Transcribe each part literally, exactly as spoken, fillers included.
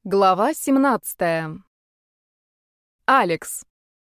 Глава семнадцатая. Алекс.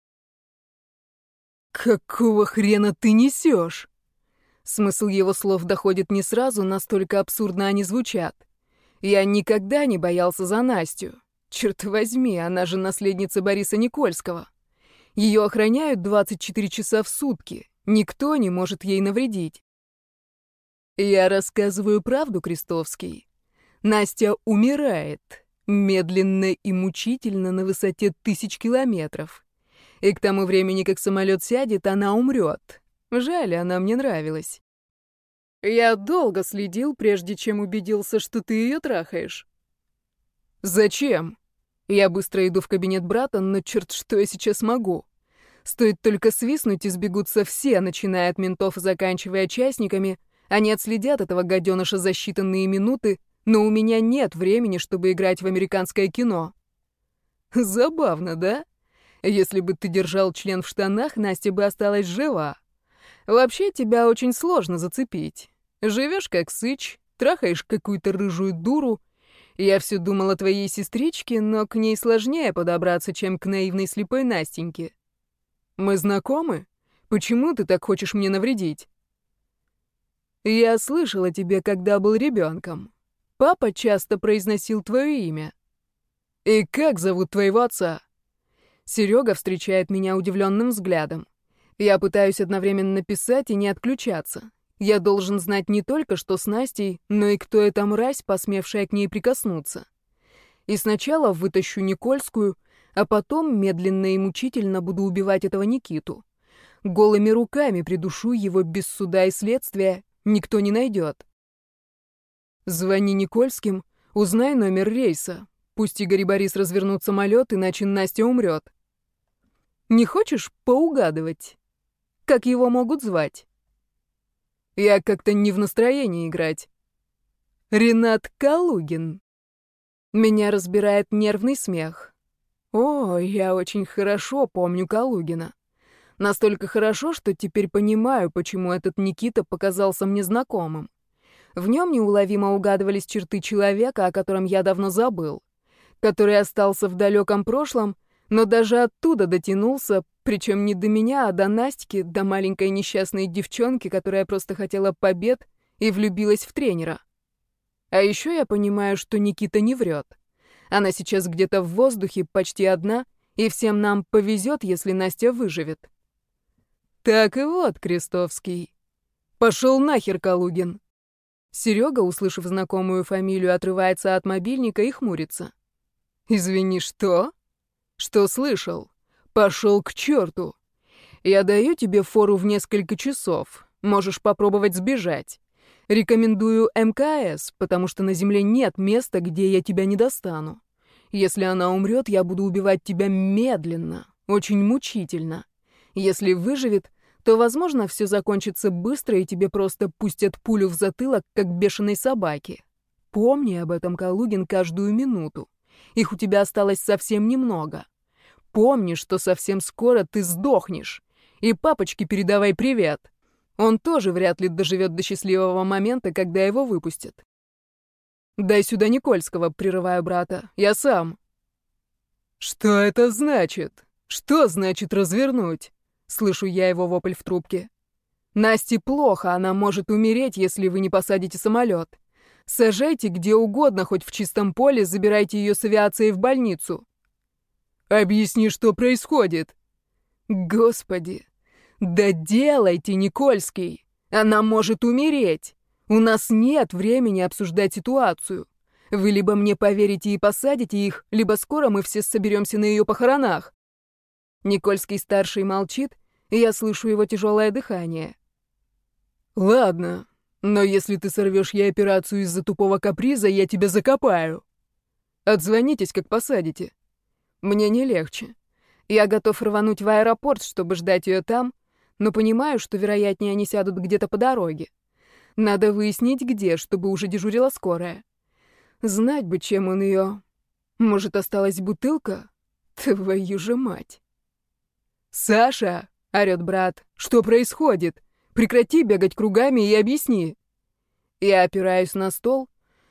«Какого хрена ты несешь?» Смысл его слов доходит не сразу, настолько абсурдно они звучат. Я никогда не боялся за Настю. Черт возьми, она же наследница Бориса Никольского. Ее охраняют двадцать четыре часа в сутки. Никто не может ей навредить. Я рассказываю правду, Крестовский. Настя умирает. Медленно и мучительно на высоте тысяч километров. И к тому времени, как самолет сядет, она умрет. Жаль, она мне нравилась. Я долго следил, прежде чем убедился, что ты ее трахаешь. Зачем? Я быстро иду в кабинет брата, но черт, что я сейчас могу. Стоит только свистнуть, и сбегутся все, начиная от ментов и заканчивая частниками. Они отследят этого гаденыша за считанные минуты, но у меня нет времени, чтобы играть в американское кино. Забавно, да? Если бы ты держал член в штанах, Настя бы осталась жива. Вообще, тебя очень сложно зацепить. Живешь как сыч, трахаешь какую-то рыжую дуру. Я все думал о твоей сестричке, но к ней сложнее подобраться, чем к наивной слепой Настеньке. Мы знакомы? Почему ты так хочешь мне навредить? Я слышал о тебе, когда был ребенком. Папа часто произносил твое имя. И как зовут твоего отца? Серега встречает меня удивленным взглядом. Я пытаюсь одновременно писать и не отключаться. Я должен знать не только, что с Настей, но и кто эта мразь, посмевшая к ней прикоснуться. И сначала вытащу Никольскую, а потом медленно и мучительно буду убивать этого Никиту. Голыми руками придушу его без суда и следствия, никто не найдет. Звони Никольским, узнай номер рейса. Пусть Игорь и Борис развернут самолет, иначе Настя умрет. Не хочешь поугадывать? Как его могут звать? Я как-то не в настроении играть. Ренат Калугин. Меня разбирает нервный смех. О, я очень хорошо помню Калугина. Настолько хорошо, что теперь понимаю, почему этот Никита показался мне знакомым. В нем неуловимо угадывались черты человека, о котором я давно забыл, который остался в далеком прошлом, но даже оттуда дотянулся, причем не до меня, а до Настики, до маленькой несчастной девчонки, которая просто хотела побед и влюбилась в тренера. А еще я понимаю, что Никита не врет. Она сейчас где-то в воздухе, почти одна, и всем нам повезет, если Настя выживет. Так и вот, Крестовский. Пошел нахер, Калугин. Серега, услышав знакомую фамилию, отрывается от мобильника и хмурится. «Извини, что?» «Что слышал? Пошел к черту. Я даю тебе фору в несколько часов. Можешь попробовать сбежать. Рекомендую эм ка эс, потому что на Земле нет места, где я тебя не достану. Если она умрет, я буду убивать тебя медленно, очень мучительно. Если выживет, то, возможно, все закончится быстро, и тебе просто пустят пулю в затылок, как бешеной собаке. Помни об этом, Калугин, каждую минуту. Их у тебя осталось совсем немного. Помни, что совсем скоро ты сдохнешь. И папочке передавай привет. Он тоже вряд ли доживет до счастливого момента, когда его выпустят. Дай сюда Никольского, прерываю брата. Я сам. Что это значит? Что значит развернуть? Слышу я его вопль в трубке. Насте плохо, она может умереть, если вы не посадите самолет. Сажайте где угодно, хоть в чистом поле, забирайте ее с авиацией в больницу. Объясни, что происходит. Господи, да делайте, Никольский. Она может умереть. У нас нет времени обсуждать ситуацию. Вы либо мне поверите и посадите их, либо скоро мы все соберемся на ее похоронах. Никольский-старший молчит, и я слышу его тяжелое дыхание. Ладно, но если ты сорвешь ей операцию из-за тупого каприза, я тебя закопаю. Отзвонитесь, как посадите. Мне не легче. Я готов рвануть в аэропорт, чтобы ждать ее там, но понимаю, что, вероятнее, они сядут где-то по дороге. Надо выяснить, где, чтобы уже дежурила скорая. Знать бы, чем он ее... Может, осталась бутылка? Твою же мать. «Саша!» — орёт брат. «Что происходит? Прекрати бегать кругами и объясни!» Я опираюсь на стол.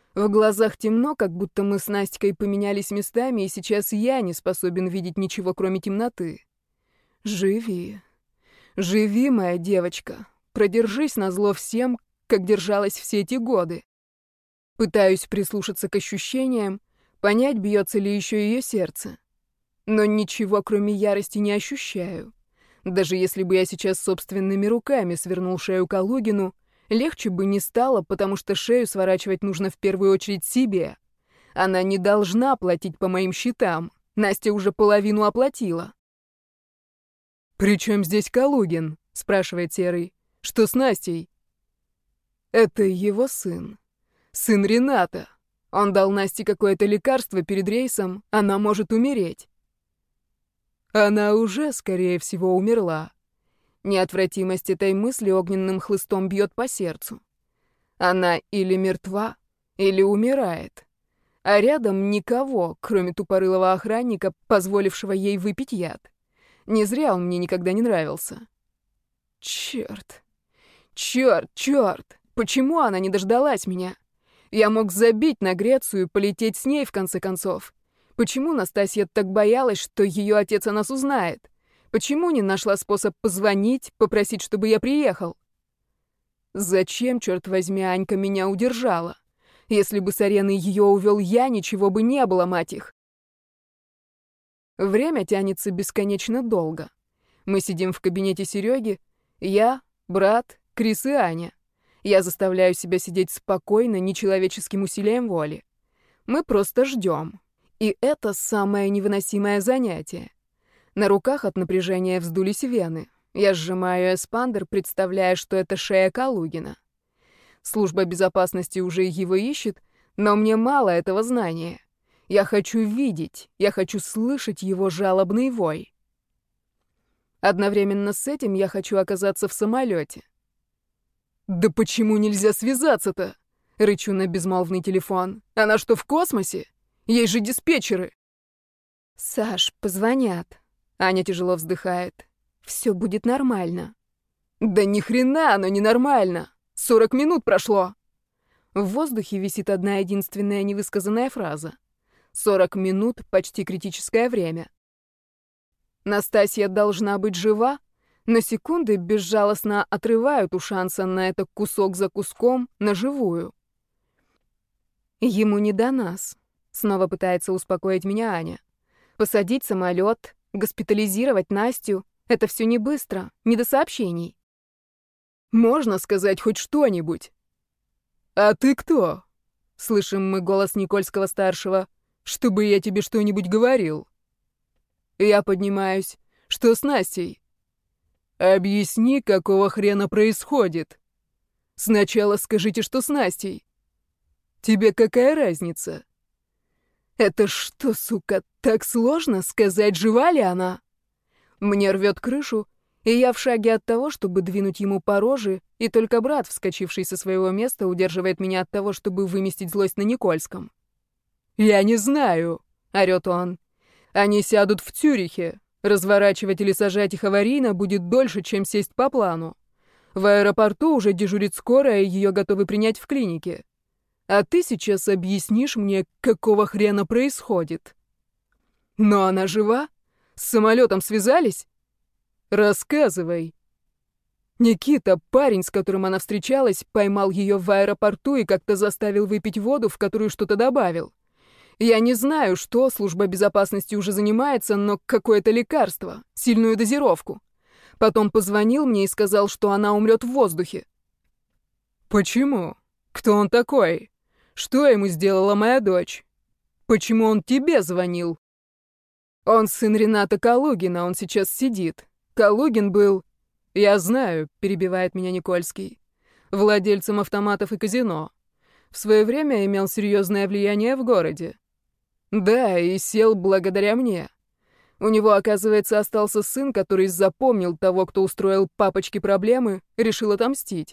В глазах темно, как будто мы с Настикой поменялись местами, и сейчас я не способен видеть ничего, кроме темноты. Живи. Живи, моя девочка. Продержись назло всем, как держалась все эти годы. Пытаюсь прислушаться к ощущениям, понять, бьется ли еще ее сердце. Но ничего, кроме ярости, не ощущаю. Даже если бы я сейчас собственными руками свернул шею Калугину, легче бы не стало, потому что шею сворачивать нужно в первую очередь себе. Она не должна платить по моим счетам. Настя уже половину оплатила. «При чем здесь Калугин?» — спрашивает Серый. «Что с Настей?» «Это его сын. Сын Рената. Он дал Насте какое-то лекарство перед рейсом, она может умереть». Она уже, скорее всего, умерла. Неотвратимость этой мысли огненным хлыстом бьет по сердцу. Она или мертва, или умирает. А рядом никого, кроме тупорылого охранника, позволившего ей выпить яд. Не зря он мне никогда не нравился. Черт. Черт, черт. Почему она не дождалась меня? Я мог забить на Грецию и полететь с ней, в конце концов. Почему Настасья так боялась, что ее отец о нас узнает? Почему не нашла способ позвонить, попросить, чтобы я приехал? Зачем, черт возьми, Анька меня удержала? Если бы с арены ее увел я, ничего бы не было, мать их. Время тянется бесконечно долго. Мы сидим в кабинете Сереги, я, брат, Крис и Аня. Я заставляю себя сидеть спокойно, нечеловеческим усилием воли. Мы просто ждем. И это самое невыносимое занятие. На руках от напряжения вздулись вены. Я сжимаю эспандер, представляя, что это шея Калугина. Служба безопасности уже его ищет, но мне мало этого знания. Я хочу видеть, я хочу слышать его жалобный вой. Одновременно с этим я хочу оказаться в самолете. «Да почему нельзя связаться-то?» — рычу на безмолвный телефон. «Она что, в космосе? Есть же диспетчеры!» «Саш, позвонят». Аня тяжело вздыхает. «Все будет нормально». «Да ни хрена оно не нормально! Сорок минут прошло!» В воздухе висит одна единственная невысказанная фраза. Сорок минут — почти критическое время. Настасья должна быть жива, но секунды безжалостно отрывают у шанса на это кусок за куском, на живую. Ему не до нас. Снова пытается успокоить меня Аня. Посадить самолет, госпитализировать Настю — это все не быстро, не до сообщений. Можно сказать хоть что-нибудь? «А ты кто?» — слышим мы голос Никольского-старшего. «Чтобы я тебе что-нибудь говорил». Я поднимаюсь. «Что с Настей?» «Объясни, какого хрена происходит. Сначала скажите, что с Настей. Тебе какая разница?» «Это что, сука, так сложно сказать, жива ли она?» Мне рвет крышу, и я в шаге от того, чтобы двинуть ему по роже, и только брат, вскочивший со своего места, удерживает меня от того, чтобы выместить злость на Никольском. «Я не знаю», — орёт он. «Они сядут в Цюрихе. Разворачивать или сажать их аварийно будет дольше, чем сесть по плану. В аэропорту уже дежурит скорая, и ее готовы принять в клинике. А ты сейчас объяснишь мне, какого хрена происходит. Но она жива? С самолетом связались? Рассказывай». Никита, парень, с которым она встречалась, поймал ее в аэропорту и как-то заставил выпить воду, в которую что-то добавил. Я не знаю, что служба безопасности уже занимается, но какое-то лекарство, сильную дозировку. Потом позвонил мне и сказал, что она умрет в воздухе. «Почему? Кто он такой? Что ему сделала моя дочь? Почему он тебе звонил?» «Он сын Рената Калугина, он сейчас сидит. Калугин был...» «Я знаю», — перебивает меня Никольский, «владельцем автоматов и казино. В свое время имел серьезное влияние в городе. Да, и сел благодаря мне. У него, оказывается, остался сын, который запомнил того, кто устроил папочке проблемы, решил отомстить.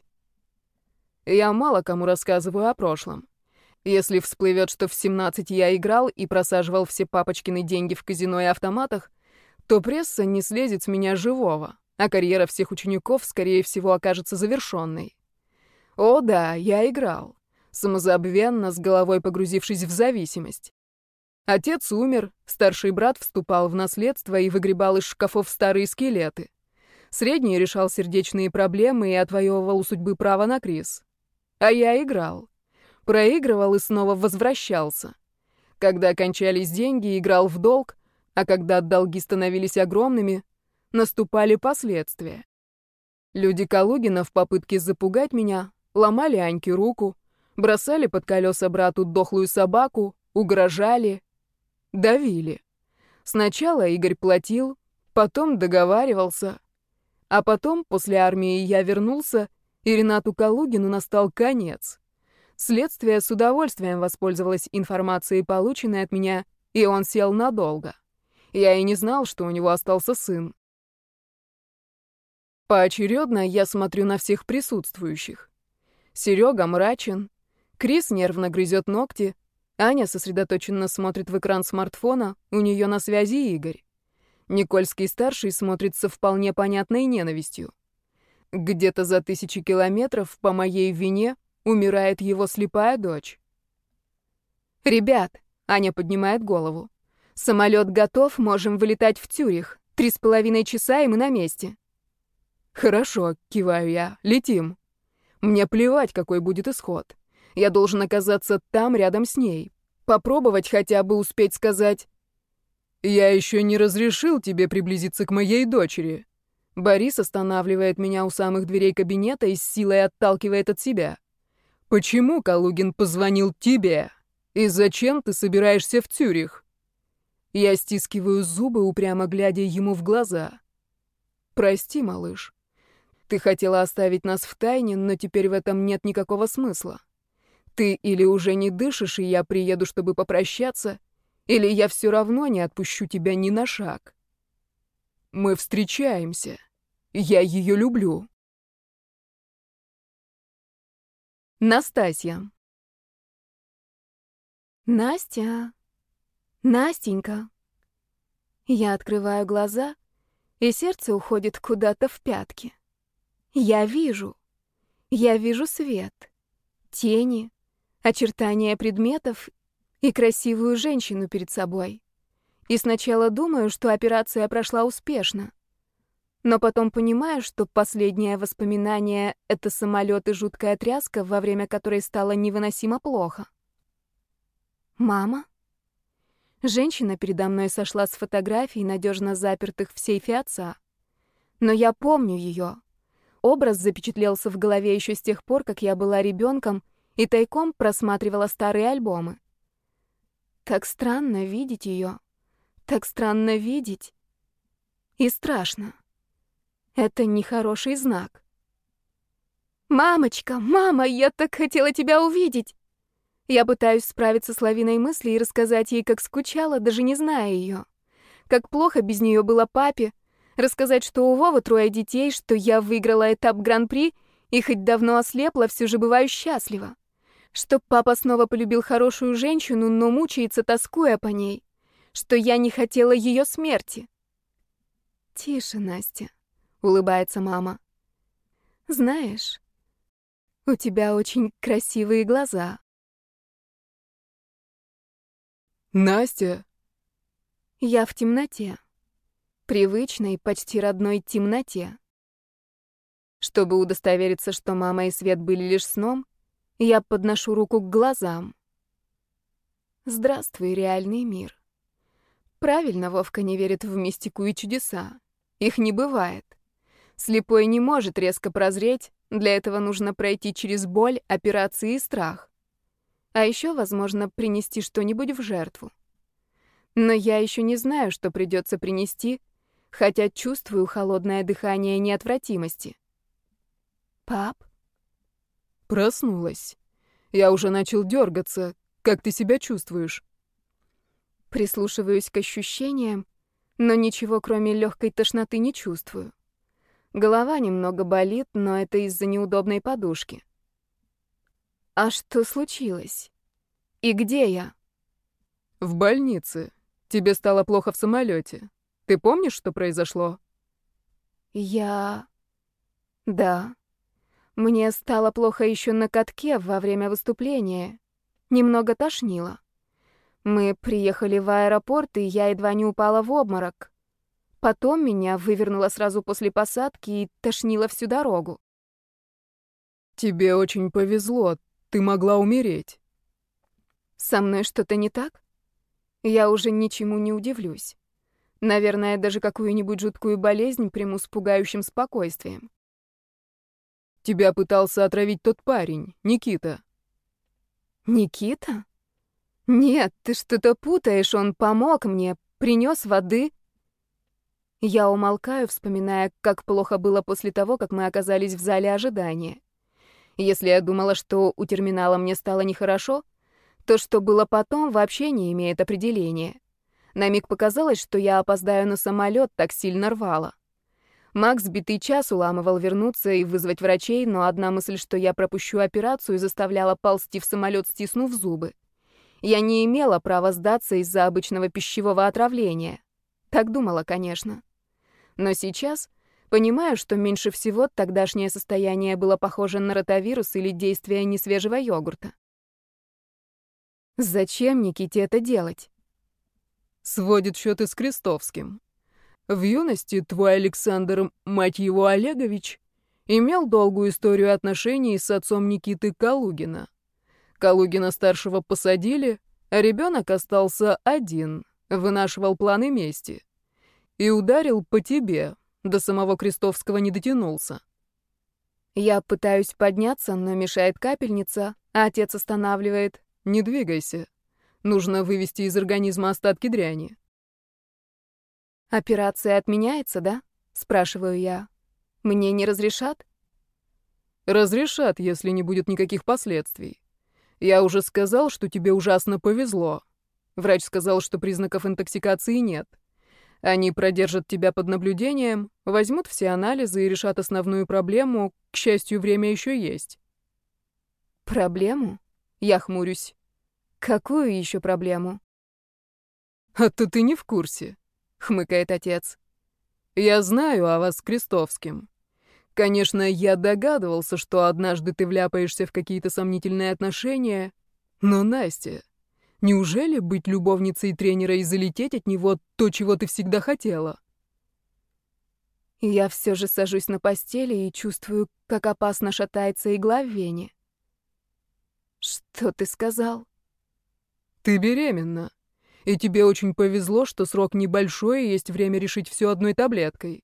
Я мало кому рассказываю о прошлом. Если всплывет, что в семнадцать я играл и просаживал все папочкины деньги в казино и автоматах, то пресса не слезет с меня живого, а карьера всех учеников, скорее всего, окажется завершенной. О да, я играл. самозабвенно, с головой погрузившись в зависимость. Отец умер, старший брат вступал в наследство и выгребал из шкафов старые скелеты. Средний решал сердечные проблемы и отвоевывал у судьбы право на криз. А я играл. Проигрывал и снова возвращался. Когда кончались деньги, играл в долг, а когда долги становились огромными, наступали последствия. Люди Калугина в попытке запугать меня ломали Аньке руку, бросали под колеса брату дохлую собаку, угрожали, давили. Сначала Игорь платил, потом договаривался, а потом, после армии, я вернулся, и Ренату Калугину настал конец. Следствие с удовольствием воспользовалось информацией, полученной от меня, и он сел надолго. Я и не знал, что у него остался сын. Поочередно я смотрю на всех присутствующих. Серега мрачен, Крис нервно грызет ногти, Аня сосредоточенно смотрит в экран смартфона, у нее на связи Игорь. Никольский-старший смотрится вполне понятной ненавистью. Где-то за тысячи километров по моей вине умирает его слепая дочь. «Ребят», — Аня поднимает голову, — «самолет готов, можем вылетать в Цюрих. Три с половиной часа, и мы на месте». «Хорошо», — киваю я, — «летим. Мне плевать, какой будет исход. Я должен оказаться там, рядом с ней. Попробовать хотя бы успеть сказать: «Я еще не разрешил тебе приблизиться к моей дочери». Борис останавливает меня у самых дверей кабинета и с силой отталкивает от себя. «Почему Калугин позвонил тебе? И зачем ты собираешься в Цюрих?» Я стискиваю зубы, упрямо глядя ему в глаза. «Прости, малыш. Ты хотела оставить нас в тайне, но теперь в этом нет никакого смысла. Ты или уже не дышишь, и я приеду, чтобы попрощаться, или я все равно не отпущу тебя ни на шаг. Мы встречаемся. Я ее люблю». Настасья. Настя, Настенька. Я открываю глаза, и сердце уходит куда-то в пятки. Я вижу. Я вижу свет, тени, очертания предметов и красивую женщину перед собой. И сначала думаю, что операция прошла успешно. Но потом понимаю, что последнее воспоминание — это самолет и жуткая тряска, во время которой стало невыносимо плохо. Мама? Женщина передо мной сошла с фотографий, надежно запертых в сейфе отца. Но я помню ее. Образ запечатлелся в голове еще с тех пор, как я была ребенком и тайком просматривала старые альбомы. Так странно видеть ее. Так странно видеть. И страшно. Это нехороший знак. «Мамочка, мама, я так хотела тебя увидеть!» Я пытаюсь справиться с лавиной мыслей и рассказать ей, как скучала, даже не зная ее. Как плохо без нее было папе. Рассказать, что у Вовы трое детей, что я выиграла этап Гран-при и хоть давно ослепла, все же бываю счастлива. Что папа снова полюбил хорошую женщину, но мучается, тоскуя по ней. Что я не хотела ее смерти. «Тише, Настя», — улыбается мама. «Знаешь, у тебя очень красивые глаза». «Настя!» Я в темноте. Привычной, почти родной темноте. Чтобы удостовериться, что мама и Свет были лишь сном, я подношу руку к глазам. Здравствуй, реальный мир. Правильно Вовка не верит в мистику и чудеса. Их не бывает. Слепой не может резко прозреть, для этого нужно пройти через боль, операции и страх. А еще, возможно, принести что-нибудь в жертву. Но я еще не знаю, что придется принести, хотя чувствую холодное дыхание неотвратимости. «Пап?» Проснулась. Я уже начал дергаться. Как ты себя чувствуешь? Прислушиваюсь к ощущениям, но ничего, кроме легкой тошноты, не чувствую. Голова немного болит, но это из-за неудобной подушки. А что случилось? И где я? В больнице. Тебе стало плохо в самолете. Ты помнишь, что произошло? Я... Да. Мне стало плохо еще на катке во время выступления. Немного тошнило. Мы приехали в аэропорт, и я едва не упала в обморок. Потом меня вывернуло сразу после посадки и тошнило всю дорогу. Тебе очень повезло, ты могла умереть. Со мной что-то не так? Я уже ничему не удивлюсь. Наверное, даже какую-нибудь жуткую болезнь приму с пугающим спокойствием. Тебя пытался отравить тот парень, Никита. Никита? Нет, ты что-то путаешь, он помог мне, принес воды. Я умолкаю, вспоминая, как плохо было после того, как мы оказались в зале ожидания. Если я думала, что у терминала мне стало нехорошо, то, что было потом, вообще не имеет определения. На миг показалось, что я опоздаю на самолет, так сильно рвало. Макс битый час уламывал вернуться и вызвать врачей, но одна мысль, что я пропущу операцию, заставляла ползти в самолет, стиснув зубы. Я не имела права сдаться из-за обычного пищевого отравления. Так думала, конечно. Но сейчас понимаю, что меньше всего тогдашнее состояние было похоже на ротавирус или действие несвежего йогурта. Зачем Никите это делать? Сводит счеты с Крестовским. В юности твой Александр, мать его Олегович, имел долгую историю отношений с отцом Никиты Калугина. Калугина-старшего посадили, а ребенок остался один, вынашивал планы мести. И ударил по тебе, до самого Крестовского не дотянулся. Я пытаюсь подняться, но мешает капельница, а отец останавливает. Не двигайся. Нужно вывести из организма остатки дряни. Операция отменяется, да? Спрашиваю я. Мне не разрешат? Разрешат, если не будет никаких последствий. Я уже сказал, что тебе ужасно повезло. Врач сказал, что признаков интоксикации нет. Они продержат тебя под наблюдением, возьмут все анализы и решат основную проблему. К счастью, время еще есть. Проблему? Я хмурюсь. Какую еще проблему? А то ты не в курсе, хмыкает отец. Я знаю о вас с Крестовским. Конечно, я догадывался, что однажды ты вляпаешься в какие-то сомнительные отношения, но, Настя, неужели быть любовницей тренера и залететь от него то, чего ты всегда хотела? Я все же сажусь на постели и чувствую, как опасно шатается игла в вене. Что ты сказал? Ты беременна. И тебе очень повезло, что срок небольшой и есть время решить все одной таблеткой.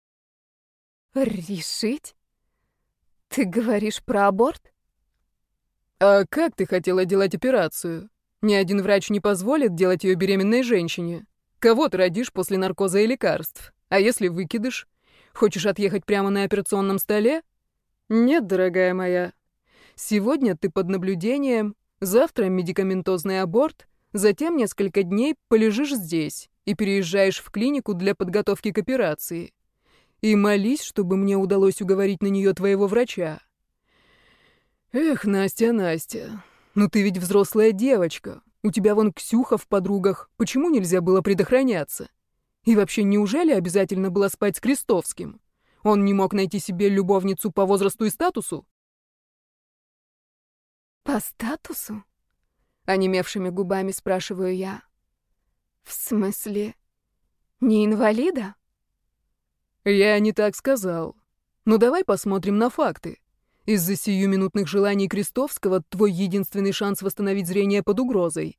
Решить? Ты говоришь про аборт? А как ты хотела делать операцию? Ни один врач не позволит делать ее беременной женщине. Кого ты родишь после наркоза и лекарств? А если выкидыш? Хочешь отъехать прямо на операционном столе? Нет, дорогая моя. Сегодня ты под наблюдением, завтра медикаментозный аборт, затем несколько дней полежишь здесь и переезжаешь в клинику для подготовки к операции. И молись, чтобы мне удалось уговорить на нее твоего врача. Эх, Настя, Настя, ну ты ведь взрослая девочка. У тебя вон Ксюха в подругах. Почему нельзя было предохраняться? И вообще, неужели обязательно было спать с Крестовским? Он не мог найти себе любовницу по возрасту и статусу? По статусу? Онемевшими губами спрашиваю я. В смысле, не инвалида? Я не так сказал. Но давай посмотрим на факты. Из-за сиюминутных желаний Крестовского твой единственный шанс восстановить зрение под угрозой.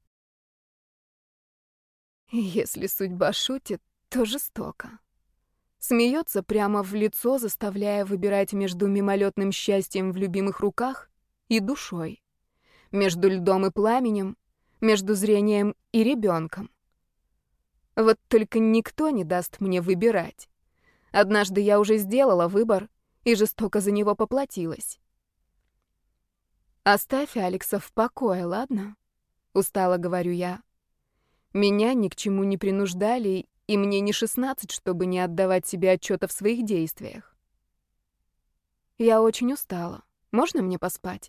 Если судьба шутит, то жестоко. Смеется прямо в лицо, заставляя выбирать между мимолетным счастьем в любимых руках и душой. Между льдом и пламенем, между зрением и ребенком. Вот только никто не даст мне выбирать. Однажды я уже сделала выбор и жестоко за него поплатилась. «Оставь Алекса в покое, ладно?» — устало говорю я. Меня ни к чему не принуждали, и мне не шестнадцать, чтобы не отдавать себе отчета в своих действиях. Я очень устала. Можно мне поспать?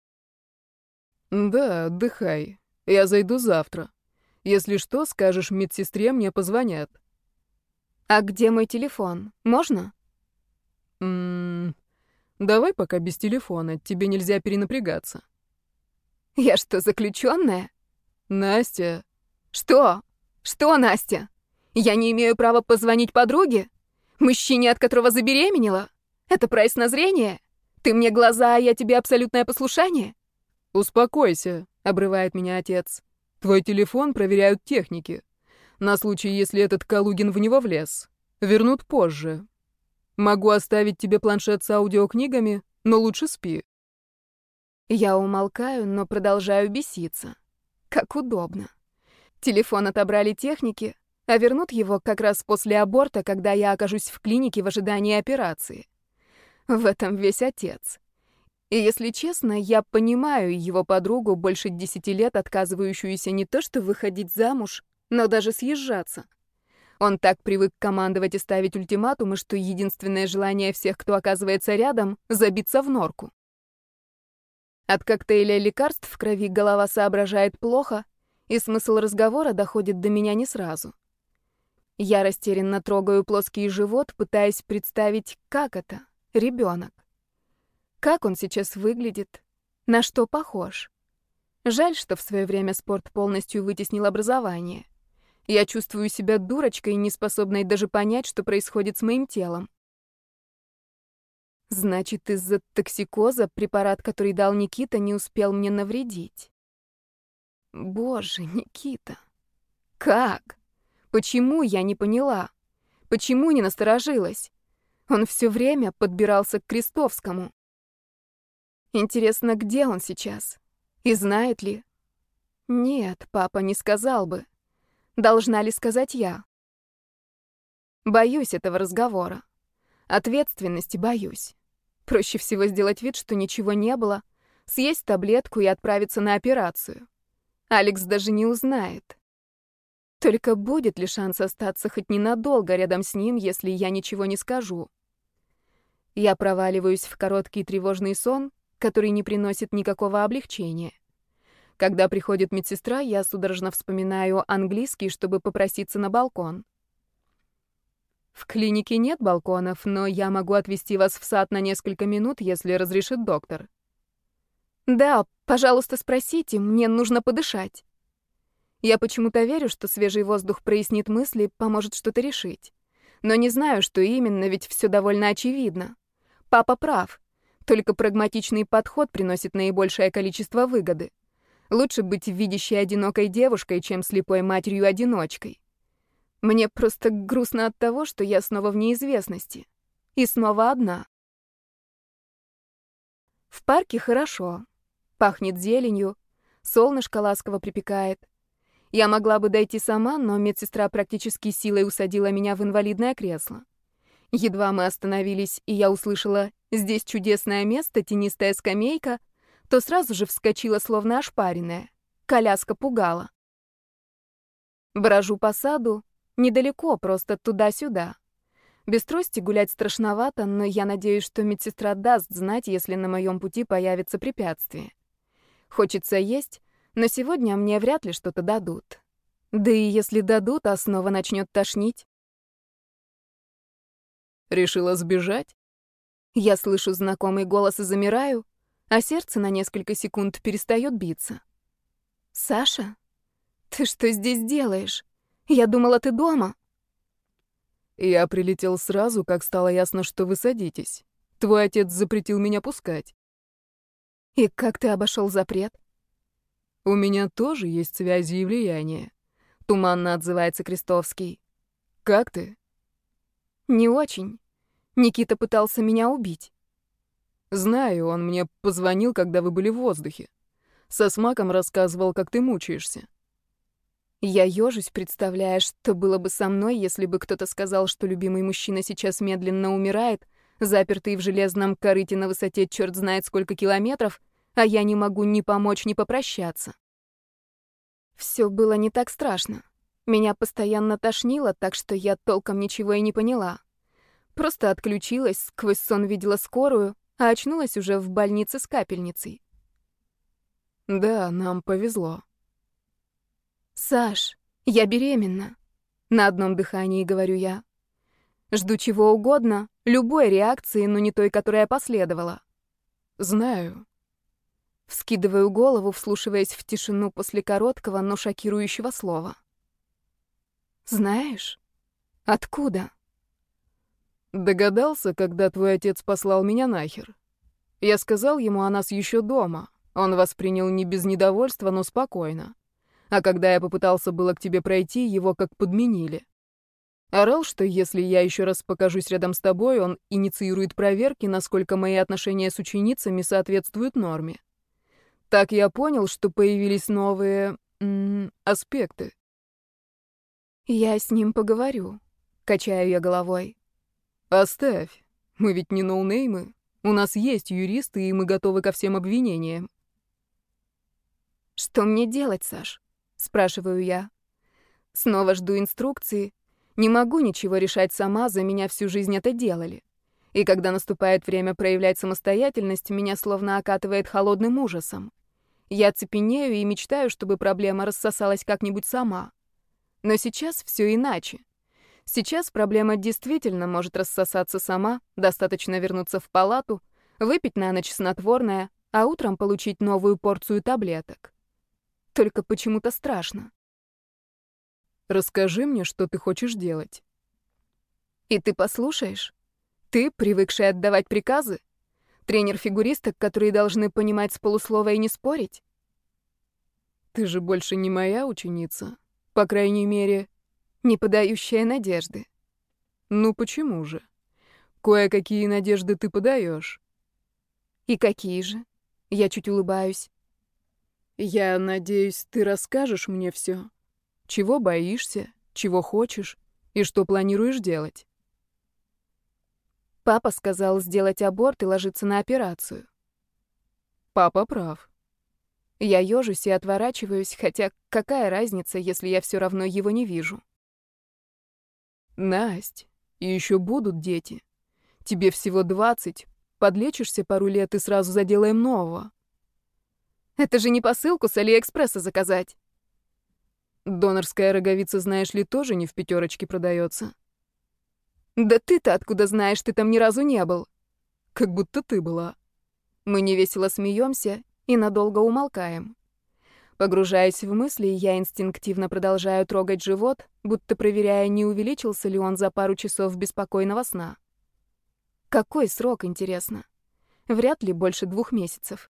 Да, отдыхай. Я зайду завтра. Если что, скажешь медсестре, мне позвонят. А где мой телефон? Можно? М-м, Давай пока без телефона, тебе нельзя перенапрягаться. Я что, заключенная? Настя. Что? Что, Настя? Я не имею права позвонить подруге? Мужчине, от которого забеременела? Это прайс на зрение? Ты мне глаза, а я тебе абсолютное послушание? Успокойся, обрывает меня отец. Твой телефон проверяют техники. На случай, если этот Калугин в него влез. Вернут позже. Могу оставить тебе планшет с аудиокнигами, но лучше спи. Я умолкаю, но продолжаю беситься. Как удобно. Телефон отобрали техники, а вернут его как раз после аборта, когда я окажусь в клинике в ожидании операции. В этом весь отец. И если честно, я понимаю его подругу, больше десяти лет отказывающуюся не то что выходить замуж, но даже съезжаться. Он так привык командовать и ставить ультиматумы, что единственное желание всех, кто оказывается рядом, забиться в норку. От коктейля лекарств в крови голова соображает плохо, и смысл разговора доходит до меня не сразу. Я растерянно трогаю плоский живот, пытаясь представить, как это — ребенок. Как он сейчас выглядит? На что похож? Жаль, что в свое время спорт полностью вытеснил образование. Я чувствую себя дурочкой, не способной даже понять, что происходит с моим телом. Значит, из-за токсикоза препарат, который дал Никита, не успел мне навредить. Боже, Никита. Как? Почему я не поняла? Почему не насторожилась? Он все время подбирался к Крестовскому. Интересно, где он сейчас? И знает ли? Нет, папа не сказал бы. Должна ли сказать я? Боюсь этого разговора. Ответственности боюсь. Проще всего сделать вид, что ничего не было, съесть таблетку и отправиться на операцию. Алекс даже не узнает. Только будет ли шанс остаться хоть ненадолго рядом с ним, если я ничего не скажу? Я проваливаюсь в короткий тревожный сон, который не приносит никакого облегчения. Когда приходит медсестра, я судорожно вспоминаю английский, чтобы попроситься на балкон. В клинике нет балконов, но я могу отвезти вас в сад на несколько минут, если разрешит доктор. Да, пожалуйста, спросите, мне нужно подышать. Я почему-то верю, что свежий воздух прояснит мысли, поможет что-то решить. Но не знаю, что именно, ведь все довольно очевидно. Папа прав. Только прагматичный подход приносит наибольшее количество выгоды. Лучше быть видящей одинокой девушкой, чем слепой матерью-одиночкой. Мне просто грустно от того, что я снова в неизвестности. И снова одна. В парке хорошо. Пахнет зеленью, солнышко ласково припекает. Я могла бы дойти сама, но медсестра практически силой усадила меня в инвалидное кресло. Едва мы остановились, и я услышала «здесь чудесное место, тенистая скамейка», то сразу же вскочила, словно ошпаренная. Коляска пугала. Брожу по саду, недалеко, просто туда-сюда. Без трости гулять страшновато, но я надеюсь, что медсестра даст знать, если на моем пути появится препятствие. Хочется есть, но сегодня мне вряд ли что-то дадут. Да и если дадут, а снова начнет тошнить. Решила сбежать? Я слышу знакомый голос и замираю, а сердце на несколько секунд перестает биться. «Саша, ты что здесь делаешь? Я думала, ты дома». Я прилетел сразу, как стало ясно, что вы садитесь. Твой отец запретил меня пускать. И как ты обошел запрет? У меня тоже есть связи и влияние. Туманно отзывается Крестовский. Как ты? Не очень. Никита пытался меня убить. Знаю, он мне позвонил, когда вы были в воздухе. Со смаком рассказывал, как ты мучаешься. Я ёжусь, представляя, что было бы со мной, если бы кто-то сказал, что любимый мужчина сейчас медленно умирает, запертый в железном корыте на высоте черт знает сколько километров, а я не могу ни помочь, ни попрощаться. Все было не так страшно. Меня постоянно тошнило, так что я толком ничего и не поняла. Просто отключилась, сквозь сон видела скорую, а очнулась уже в больнице с капельницей. Да, нам повезло. «Саш, я беременна», — на одном дыхании говорю я. Жду чего угодно, Любой реакции, но не той, которая последовала. Знаю. Вскидываю голову, вслушиваясь в тишину после короткого, но шокирующего слова. Знаешь? Откуда? Догадался, когда твой отец послал меня нахер. Я сказал ему о нас еще дома. Он воспринял не без недовольства, но спокойно. А когда я попытался было к тебе пройти, его как подменили. Орал, что если я еще раз покажусь рядом с тобой, он инициирует проверки, насколько мои отношения с ученицами соответствуют норме. Так я понял, что появились новые м- аспекты. Я с ним поговорю. Качаю я головой. Оставь. Мы ведь не ноунеймы. У нас есть юристы, и мы готовы ко всем обвинениям. Что мне делать, Саш? Спрашиваю я. Снова жду инструкции. Не могу ничего решать сама, за меня всю жизнь это делали. И когда наступает время проявлять самостоятельность, меня словно окатывает холодным ужасом. Я цепенею и мечтаю, чтобы проблема рассосалась как-нибудь сама. Но сейчас все иначе. Сейчас проблема действительно может рассосаться сама, достаточно вернуться в палату, выпить на ночь снотворное, а утром получить новую порцию таблеток. Только почему-то страшно. Расскажи мне, что ты хочешь делать. И ты послушаешь? Ты, привыкший отдавать приказы? Тренер фигуристок, которые должны понимать с полуслова и не спорить? Ты же больше не моя ученица. По крайней мере, не подающая надежды. Ну почему же? Кое-какие надежды ты подаешь. И какие же? Я чуть улыбаюсь. Я надеюсь, ты расскажешь мне все. Чего боишься, чего хочешь и что планируешь делать. Папа сказал сделать аборт и ложиться на операцию. Папа прав. Я ёжусь и отворачиваюсь, хотя какая разница, если я все равно его не вижу. Насть, и еще будут дети. Тебе всего двадцать. Подлечишься пару лет и сразу заделаем нового. Это же не посылку с Алиэкспресса заказать. Донорская роговица, знаешь ли, тоже не в пятерочке продается. Да ты-то откуда знаешь, ты там ни разу не был? Как будто ты была. Мы невесело смеемся и надолго умолкаем. Погружаясь в мысли, я инстинктивно продолжаю трогать живот, будто проверяя, не увеличился ли он за пару часов беспокойного сна. Какой срок, интересно? Вряд ли больше двух месяцев.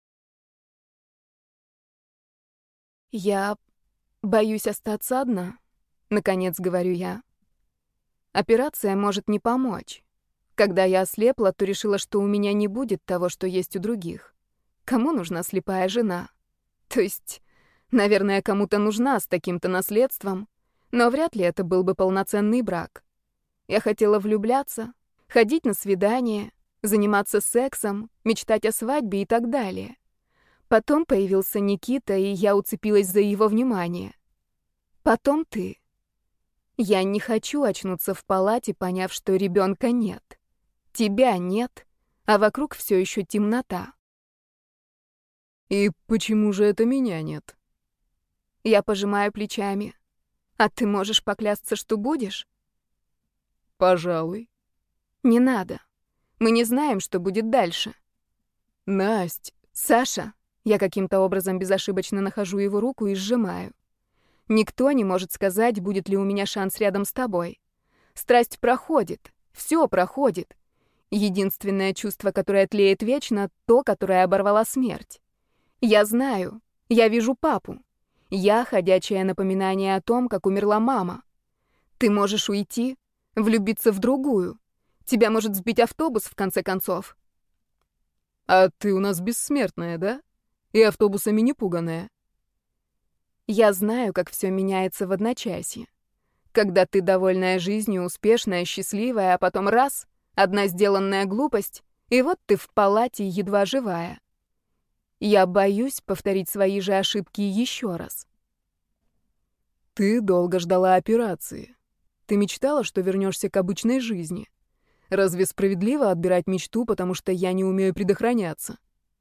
Я боюсь остаться одна, наконец говорю я. Операция может не помочь. Когда я ослепла, то решила, что у меня не будет того, что есть у других. Кому нужна слепая жена? То есть, наверное, кому-то нужна с таким-то наследством, но вряд ли это был бы полноценный брак. Я хотела влюбляться, ходить на свидания, заниматься сексом, мечтать о свадьбе и так далее. Потом появился Никита, и я уцепилась за его внимание. Потом ты. Я не хочу очнуться в палате, поняв, что ребенка нет. Тебя нет, а вокруг все еще темнота. И почему же это меня нет? Я пожимаю плечами. А ты можешь поклясться, что будешь? Пожалуй. Не надо. Мы не знаем, что будет дальше. Насть. Саша. Я каким-то образом безошибочно нахожу его руку и сжимаю. Никто не может сказать, будет ли у меня шанс рядом с тобой. Страсть проходит, все проходит. Единственное чувство, которое тлеет вечно, то, которое оборвала смерть. Я знаю, я вижу папу. Я ходячее напоминание о том, как умерла мама. Ты можешь уйти, влюбиться в другую. Тебя может сбить автобус, в конце концов. А ты у нас бессмертная, да? И автобусами не пуганая. Я знаю, как все меняется в одночасье. Когда ты довольная жизнью, успешная, счастливая, а потом раз — одна сделанная глупость, и вот ты в палате, едва живая. Я боюсь повторить свои же ошибки еще раз. Ты долго ждала операции. Ты мечтала, что вернешься к обычной жизни. Разве справедливо отбирать мечту, потому что я не умею предохраняться?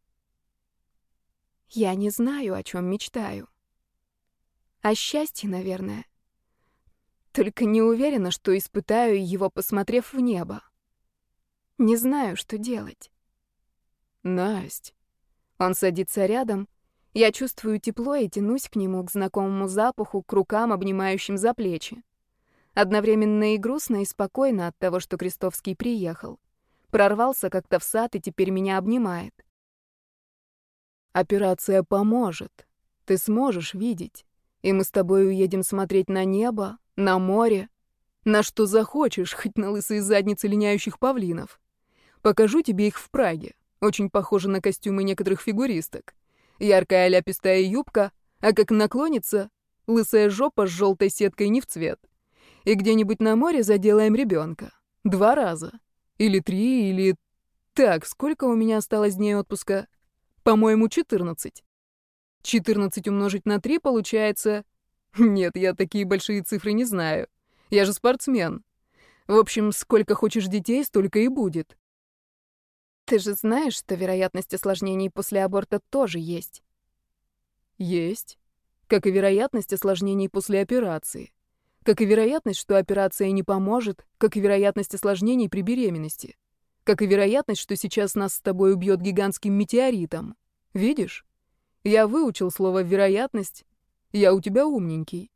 Я не знаю, о чем мечтаю. О счастье, наверное. Только не уверена, что испытаю его, посмотрев в небо. Не знаю, что делать. Насть. Он садится рядом. Я чувствую тепло и тянусь к нему, к знакомому запаху, к рукам, обнимающим за плечи. Одновременно и грустно, и спокойно от того, что Крестовский приехал. Прорвался как-то в сад и теперь меня обнимает. Операция поможет. Ты сможешь видеть. И мы с тобой уедем смотреть на небо, на море, на что захочешь, хоть на лысые задницы линяющих павлинов. Покажу тебе их в Праге. Очень похожи на костюмы некоторых фигуристок. Яркая ляпистая юбка, а как наклонится, лысая жопа с желтой сеткой не в цвет. И где-нибудь на море заделаем ребенка. Два раза. Или три, или... Так, сколько у меня осталось дней отпуска? По-моему, четырнадцать. четырнадцать умножить на три получается... Нет, я такие большие цифры не знаю. Я же спортсмен. В общем, сколько хочешь детей, столько и будет. Ты же знаешь, что вероятность осложнений после аборта тоже есть. Есть. Как и вероятность осложнений после операции. Как и вероятность, что операция не поможет, как и вероятность осложнений при беременности. Как и вероятность, что сейчас нас с тобой убьет гигантским метеоритом. Видишь? Я выучил слово «вероятность». Я у тебя умненький.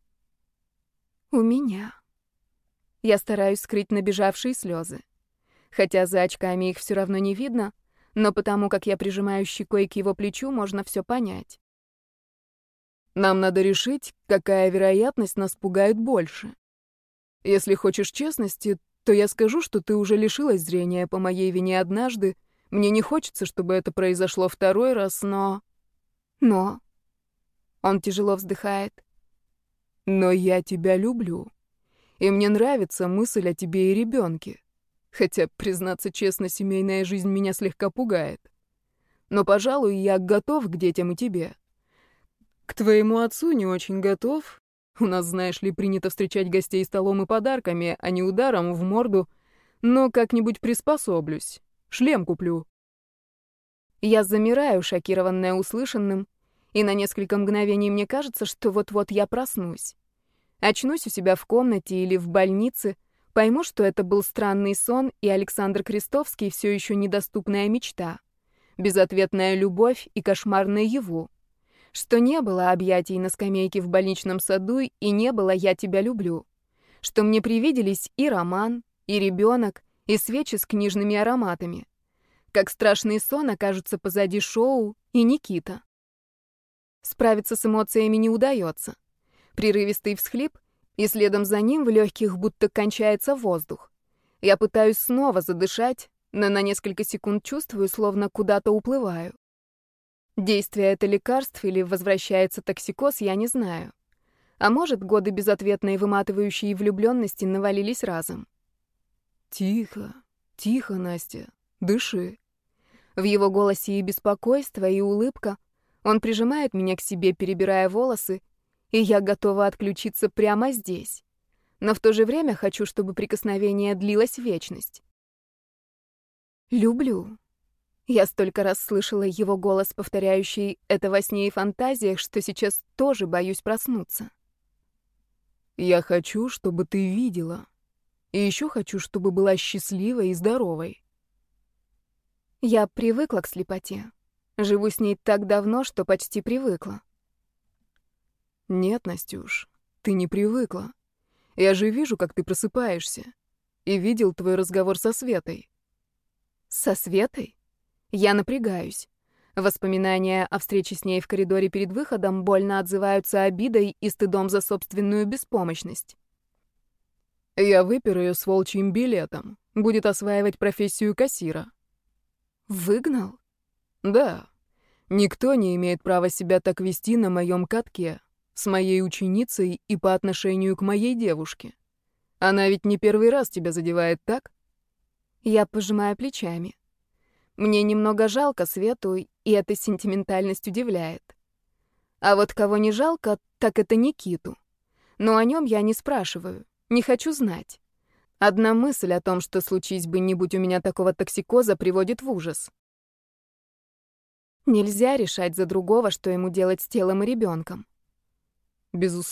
У меня. Я стараюсь скрыть набежавшие слезы. Хотя за очками их все равно не видно, но потому как я прижимаю щекой к его плечу, можно все понять. Нам надо решить, какая вероятность нас пугает больше. Если хочешь честности, то я скажу, что ты уже лишилась зрения по моей вине однажды. Мне не хочется, чтобы это произошло второй раз, но... Но... Он тяжело вздыхает. Но я тебя люблю. И мне нравится мысль о тебе и ребенке. Хотя, признаться честно, семейная жизнь меня слегка пугает. Но, пожалуй, я готов к детям и тебе. К твоему отцу не очень готов. У нас, знаешь ли, принято встречать гостей столом и подарками, а не ударом в морду. Но как-нибудь приспособлюсь. Шлем куплю. Я замираю, шокированная услышанным, и на несколько мгновений мне кажется, что вот-вот я проснусь. Очнусь у себя в комнате или в больнице, пойму, что это был странный сон, и Александр Крестовский все еще недоступная мечта, безответная любовь и кошмар наяву. Что не было объятий на скамейке в больничном саду, и не было «я тебя люблю». Что мне привиделись и роман, и ребенок, и свечи с книжными ароматами. Как страшный сон окажутся позади шоу и Никита. Справиться с эмоциями не удается. Прерывистый всхлип, и следом за ним в легких будто кончается воздух. Я пытаюсь снова задышать, но на несколько секунд чувствую, словно куда-то уплываю. Действие это лекарств или возвращается токсикоз, я не знаю. А может, годы безответной выматывающей влюбленности навалились разом. Тихо, тихо, Настя, дыши. В его голосе и беспокойство, и улыбка. Он прижимает меня к себе, перебирая волосы, и я готова отключиться прямо здесь. Но в то же время хочу, чтобы прикосновение длилось вечность. Люблю. Я столько раз слышала его голос, повторяющий это во сне и фантазиях, что сейчас тоже боюсь проснуться. Я хочу, чтобы ты видела. И еще хочу, чтобы была счастливой и здоровой. Я привыкла к слепоте. Живу с ней так давно, что почти привыкла. Нет, Настюш, ты не привыкла. Я же вижу, как ты просыпаешься. И видел твой разговор со Светой. Со Светой? Я напрягаюсь. Воспоминания о встрече с ней в коридоре перед выходом больно отзываются обидой и стыдом за собственную беспомощность. Я выпер ее с волчьим билетом. Будет осваивать профессию кассира. Выгнал? Да. Никто не имеет права себя так вести на моем катке, с моей ученицей и по отношению к моей девушке. Она ведь не первый раз тебя задевает, так? Я пожимаю плечами. Мне немного жалко Свету, и эта сентиментальность удивляет. А вот кого не жалко, так это Никиту. Но о нем я не спрашиваю, не хочу знать. Одна мысль о том, что случись бы, не будь у меня такого токсикоза, приводит в ужас. Нельзя решать за другого, что ему делать с телом и ребенком.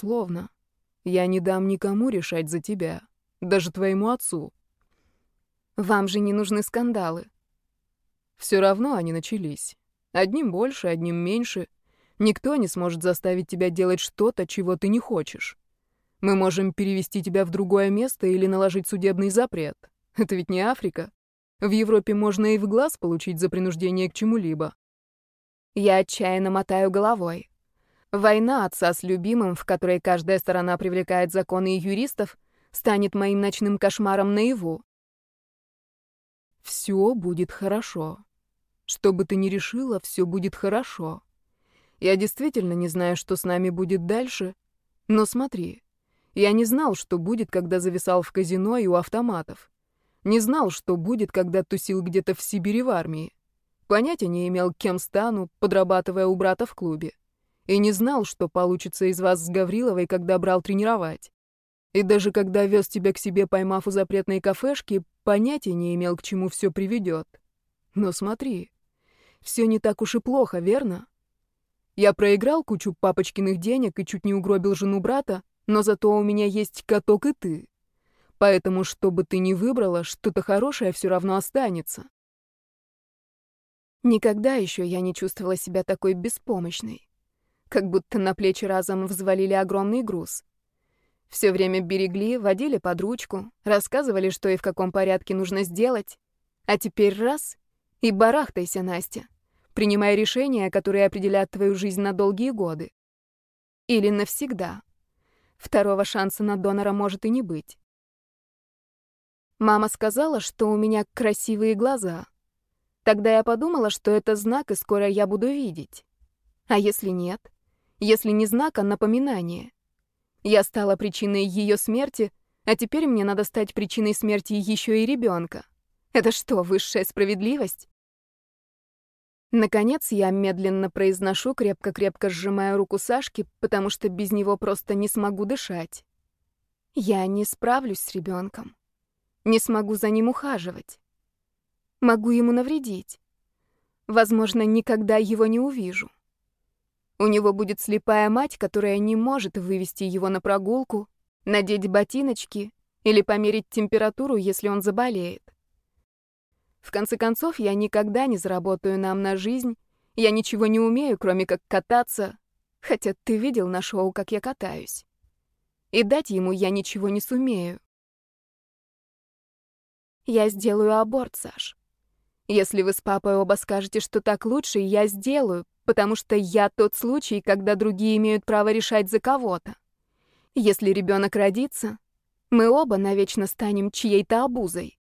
Безусловно. Я не дам никому решать за тебя, даже твоему отцу. Вам же не нужны скандалы. Все равно они начались. Одним больше, одним меньше. Никто не сможет заставить тебя делать что-то, чего ты не хочешь. Мы можем перевести тебя в другое место или наложить судебный запрет. Это ведь не Африка. В Европе можно и в глаз получить за принуждение к чему-либо. Я отчаянно мотаю головой. Война отца с любимым, в которой каждая сторона привлекает законы и юристов, станет моим ночным кошмаром наяву. Все будет хорошо. Что бы ты ни решила, все будет хорошо. Я действительно не знаю, что с нами будет дальше, но смотри, я не знал, что будет, когда зависал в казино и у автоматов. Не знал, что будет, когда тусил где-то в Сибири в армии. Понятия не имел, кем стану, подрабатывая у брата в клубе. И не знал, что получится из вас с Гавриловой, когда брал тренировать. И даже когда вез тебя к себе, поймав у запретной кафешки, понятия не имел, к чему все приведет. Но смотри, все не так уж и плохо, верно? Я проиграл кучу папочкиных денег и чуть не угробил жену брата, но зато у меня есть каток и ты. Поэтому, что бы ты ни выбрала, что-то хорошее все равно останется. Никогда еще я не чувствовала себя такой беспомощной. Как будто на плечи разом взвалили огромный груз. Все время берегли, водили под ручку, рассказывали, что и в каком порядке нужно сделать. А теперь раз — и барахтайся, Настя, принимай решения, которые определят твою жизнь на долгие годы. Или навсегда. Второго шанса на донора может и не быть. Мама сказала, что у меня красивые глаза. Тогда я подумала, что это знак, и скоро я буду видеть. А если нет? Если не знак, а напоминание. Я стала причиной ее смерти, а теперь мне надо стать причиной смерти еще и ребенка. Это что, высшая справедливость? Наконец, я медленно произношу, крепко-крепко сжимая руку Сашки, потому что без него просто не смогу дышать. Я не справлюсь с ребенком. Не смогу за ним ухаживать. Могу ему навредить. Возможно, никогда его не увижу. У него будет слепая мать, которая не может вывести его на прогулку, надеть ботиночки или померить температуру, если он заболеет. В конце концов, я никогда не заработаю нам на жизнь, я ничего не умею, кроме как кататься, хотя ты видел на шоу, как я катаюсь. И дать ему я ничего не сумею. Я сделаю аборт, Саш. Если вы с папой оба скажете, что так лучше, я сделаю, потому что я тот случай, когда другие имеют право решать за кого-то. Если ребенок родится, мы оба навечно станем чьей-то обузой.